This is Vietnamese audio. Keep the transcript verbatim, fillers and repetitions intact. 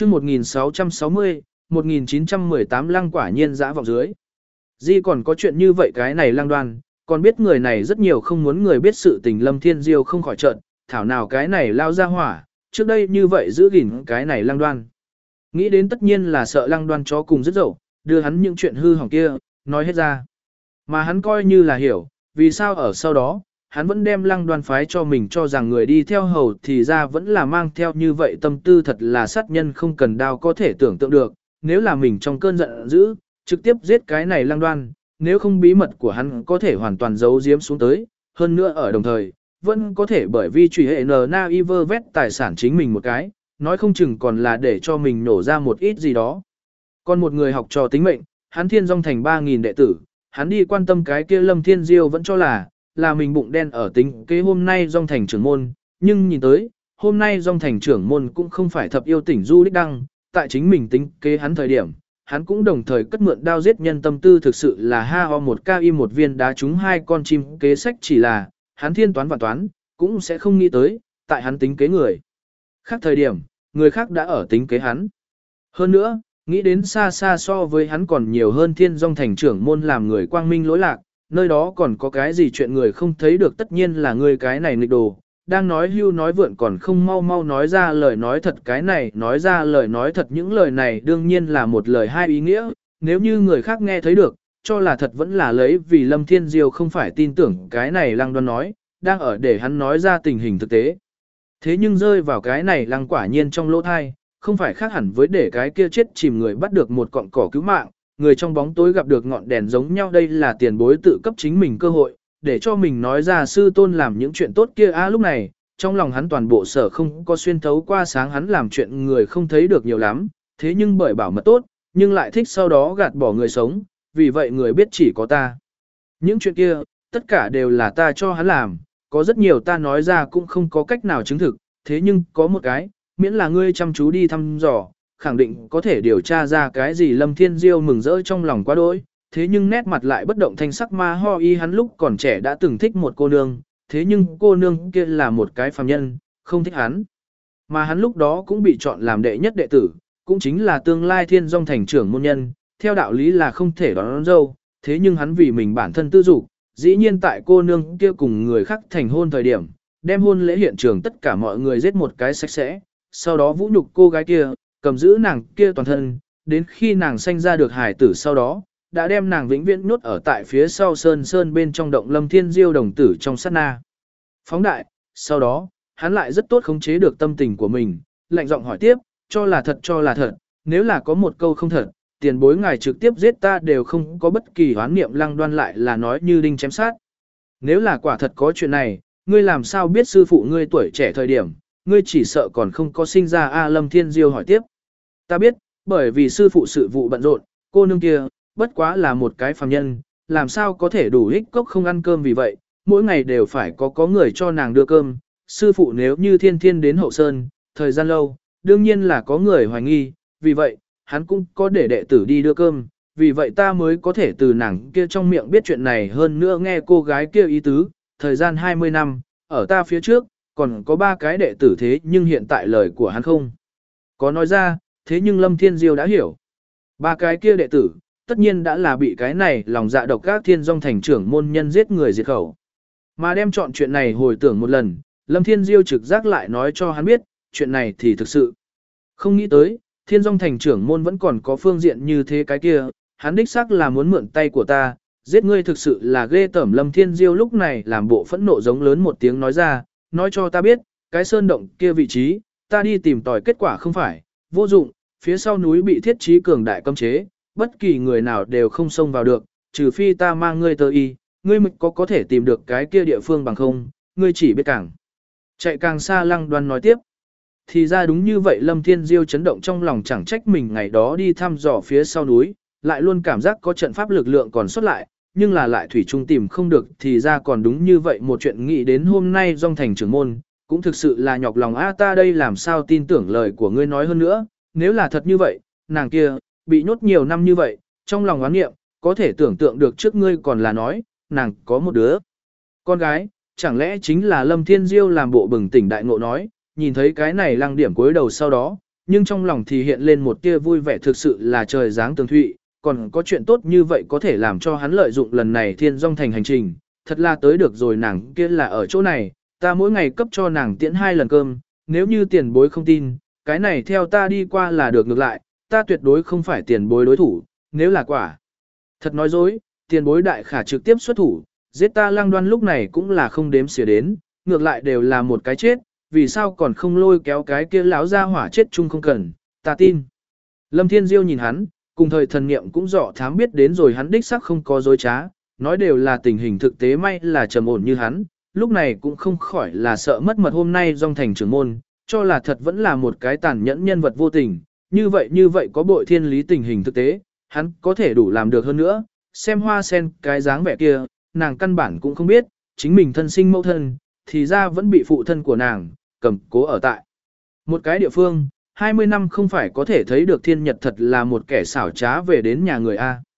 chương một nghìn sáu trăm sáu mươi, một nghìn chín trăm mười tám lăng quả nhiên dã vọng dưới. Di còn có chuyện như vậy cái này lăng đoan, còn biết người này rất nhiều không muốn người biết sự tình Lâm Thiên Diêu không khỏi trợn, thảo nào cái này lao ra hỏa, trước đây như vậy giữ gìn cái này lăng đoan. Nghĩ đến tất nhiên là sợ lăng đoan chó cùng rất dậu, đưa hắn những chuyện hư hỏng kia, nói hết ra. Mà hắn coi như là hiểu, vì sao ở sau đó, hắn vẫn đem lăng đoan phái cho mình cho rằng người đi theo hầu thì ra vẫn là mang theo như vậy tâm tư thật là sát nhân không cần đao có thể tưởng tượng được, nếu là mình trong cơn giận dữ, trực tiếp giết cái này lăng đoan, nếu không bí mật của hắn có thể hoàn toàn giấu giếm xuống tới, hơn nữa ở đồng thời, vẫn có thể bởi vì truy hệ n na i vơ vét tài sản chính mình một cái, nói không chừng còn là để cho mình nổ ra một ít gì đó. Còn một người học trò tính mệnh, hắn thiên dòng thành ba nghìn đệ tử, hắn đi quan tâm cái kia Lâm Thiên Diêu vẫn cho là, là mình bụng đen ở tính kế hôm nay dòng thành trưởng môn, nhưng nhìn tới, hôm nay dòng thành trưởng môn cũng không phải thập yêu tỉnh du đích đăng, tại chính mình tính kế hắn thời điểm, hắn cũng đồng thời cất mượn đao giết nhân tâm tư thực sự là ha ho một ca y một viên đá trúng hai con chim kế sách chỉ là, hắn thiên toán và toán, cũng sẽ không nghĩ tới, tại hắn tính kế người. Khác thời điểm, người khác đã ở tính kế hắn. Hơn nữa, nghĩ đến xa xa so với hắn còn nhiều hơn thiên dòng thành trưởng môn làm người quang minh lỗi lạc, nơi đó còn có cái gì chuyện người không thấy được tất nhiên là người cái này nghịch đồ, đang nói hưu nói vượn còn không mau mau nói ra lời nói thật cái này nói ra lời nói thật những lời này đương nhiên là một lời hai ý nghĩa, nếu như người khác nghe thấy được, cho là thật vẫn là lấy vì Lâm Thiên Diêu không phải tin tưởng cái này lăng đoan nói, đang ở để hắn nói ra tình hình thực tế. Thế nhưng rơi vào cái này lăng quả nhiên trong lỗ thai, không phải khác hẳn với để cái kia chết chìm người bắt được một cọng cỏ cứu mạng, người trong bóng tối gặp được ngọn đèn giống nhau đây là tiền bối tự cấp chính mình cơ hội, để cho mình nói ra sư tôn làm những chuyện tốt kia a lúc này, trong lòng hắn toàn bộ sở không có xuyên thấu qua sáng hắn làm chuyện người không thấy được nhiều lắm, thế nhưng bởi bảo mật tốt, nhưng lại thích sau đó gạt bỏ người sống, vì vậy người biết chỉ có ta. Những chuyện kia, tất cả đều là ta cho hắn làm, có rất nhiều ta nói ra cũng không có cách nào chứng thực, thế nhưng có một cái, miễn là ngươi chăm chú đi thăm dò, khẳng định có thể điều tra ra cái gì Lâm Thiên Diêu mừng rỡ trong lòng quá đỗi, thế nhưng nét mặt lại bất động thanh sắc ma ho y hắn lúc còn trẻ đã từng thích một cô nương, thế nhưng cô nương kia là một cái phàm nhân, không thích hắn. Mà hắn lúc đó cũng bị chọn làm đệ nhất đệ tử, cũng chính là tương lai thiên dòng thành trưởng môn nhân, theo đạo lý là không thể đón, đón dâu, thế nhưng hắn vì mình bản thân tư dục, dĩ nhiên tại cô nương kia cùng người khác thành hôn thời điểm, đem hôn lễ hiện trường tất cả mọi người giết một cái sạch sẽ, sau đó vũ nhục cô gái kia, cầm giữ nàng kia toàn thân, đến khi nàng sanh ra được hài tử sau đó, đã đem nàng vĩnh viễn nhốt ở tại phía sau sơn sơn bên trong động Lâm Thiên Diêu đồng tử trong sát na. Phóng đại, sau đó, hắn lại rất tốt khống chế được tâm tình của mình, lạnh giọng hỏi tiếp, cho là thật cho là thật, nếu là có một câu không thật, tiền bối ngài trực tiếp giết ta đều không có bất kỳ hoán niệm lăng đoan lại là nói như đinh chém sát. Nếu là quả thật có chuyện này, ngươi làm sao biết sư phụ ngươi tuổi trẻ thời điểm, ngươi chỉ sợ còn không có sinh ra A Lâm Thiên Diêu hỏi tiếp. Ta biết, bởi vì sư phụ sự vụ bận rộn, cô nương kia, bất quá là một cái phàm nhân, làm sao có thể đủ ích cốc không ăn cơm vì vậy, mỗi ngày đều phải có có người cho nàng đưa cơm, sư phụ nếu như thiên thiên đến hậu sơn, thời gian lâu, đương nhiên là có người hoài nghi, vì vậy, hắn cũng có để đệ tử đi đưa cơm, vì vậy ta mới có thể từ nàng kia trong miệng biết chuyện này hơn nữa nghe cô gái kia ý tứ, thời gian hai mươi năm, ở ta phía trước, còn có ba cái đệ tử thế nhưng hiện tại lời của hắn không có nói ra, thế nhưng Lâm Thiên Diêu đã hiểu. Ba cái kia đệ tử, tất nhiên đã là bị cái này lòng dạ độc các thiên dòng thành trưởng môn nhân giết người diệt khẩu. Mà đem chọn chuyện này hồi tưởng một lần, Lâm Thiên Diêu trực giác lại nói cho hắn biết, chuyện này thì thực sự. Không nghĩ tới, thiên dòng thành trưởng môn vẫn còn có phương diện như thế cái kia, hắn đích xác là muốn mượn tay của ta, giết ngươi thực sự là ghê tởm. Lâm Thiên Diêu lúc này làm bộ phẫn nộ giống lớn một tiếng nói ra, nói cho ta biết, cái sơn động kia vị trí, ta đi tìm tòi kết quả không phải, vô dụng, phía sau núi bị thiết trí cường đại cấm chế, bất kỳ người nào đều không xông vào được, trừ phi ta mang ngươi tới y, ngươi mực có có thể tìm được cái kia địa phương bằng không, ngươi chỉ biết càng chạy càng xa. Lăng Đoan nói tiếp. Thì ra đúng như vậy, Lâm Thiên Diêu chấn động trong lòng, chẳng trách mình ngày đó đi thăm dò phía sau núi, lại luôn cảm giác có trận pháp lực lượng còn xuất lại, nhưng là lại thủy chung tìm không được, thì ra còn đúng như vậy một chuyện. Nghĩ đến hôm nay dòng thành trưởng môn, cũng thực sự là nhọc lòng a ta đây làm sao tin tưởng lời của ngươi nói hơn nữa, nếu là thật như vậy, nàng kia, bị nhốt nhiều năm như vậy, trong lòng oán nghiệm, có thể tưởng tượng được trước ngươi còn là nói, nàng có một đứa con gái, chẳng lẽ chính là Lâm Thiên Diêu làm bộ bừng tỉnh đại ngộ nói, nhìn thấy cái này lăng điểm cuối đầu sau đó, nhưng trong lòng thì hiện lên một tia vui vẻ thực sự là trời giáng tường thụy, còn có chuyện tốt như vậy có thể làm cho hắn lợi dụng lần này thiên dòng thành hành trình, thật là tới được rồi nàng kia là ở chỗ này, ta mỗi ngày cấp cho nàng tiễn hai lần cơm, nếu như tiền bối không tin, cái này theo ta đi qua là được ngược lại, ta tuyệt đối không phải tiền bối đối thủ, nếu là quả. Thật nói dối, tiền bối đại khả trực tiếp xuất thủ, giết ta Lăng Đoan lúc này cũng là không đếm xỉa đến, ngược lại đều là một cái chết, vì sao còn không lôi kéo cái kia láo ra hỏa chết chung không cần, ta tin. Lâm Thiên Diêu nhìn hắn, cùng thời thần niệm cũng rõ thám biết đến rồi hắn đích xác không có dối trá, nói đều là tình hình thực tế may là trầm ổn như hắn, lúc này cũng không khỏi là sợ mất mật hôm nay dòng thành trưởng môn, cho là thật vẫn là một cái tàn nhẫn nhân vật vô tình, như vậy như vậy có bội thiên lý tình hình thực tế, hắn có thể đủ làm được hơn nữa, xem hoa sen cái dáng vẻ kia, nàng căn bản cũng không biết, chính mình thân sinh mẫu thân, thì ra vẫn bị phụ thân của nàng, cầm cố ở tại. Một cái địa phương, hai mươi năm không phải có thể thấy được thiên nhật thật là một kẻ xảo trá về đến nhà người A.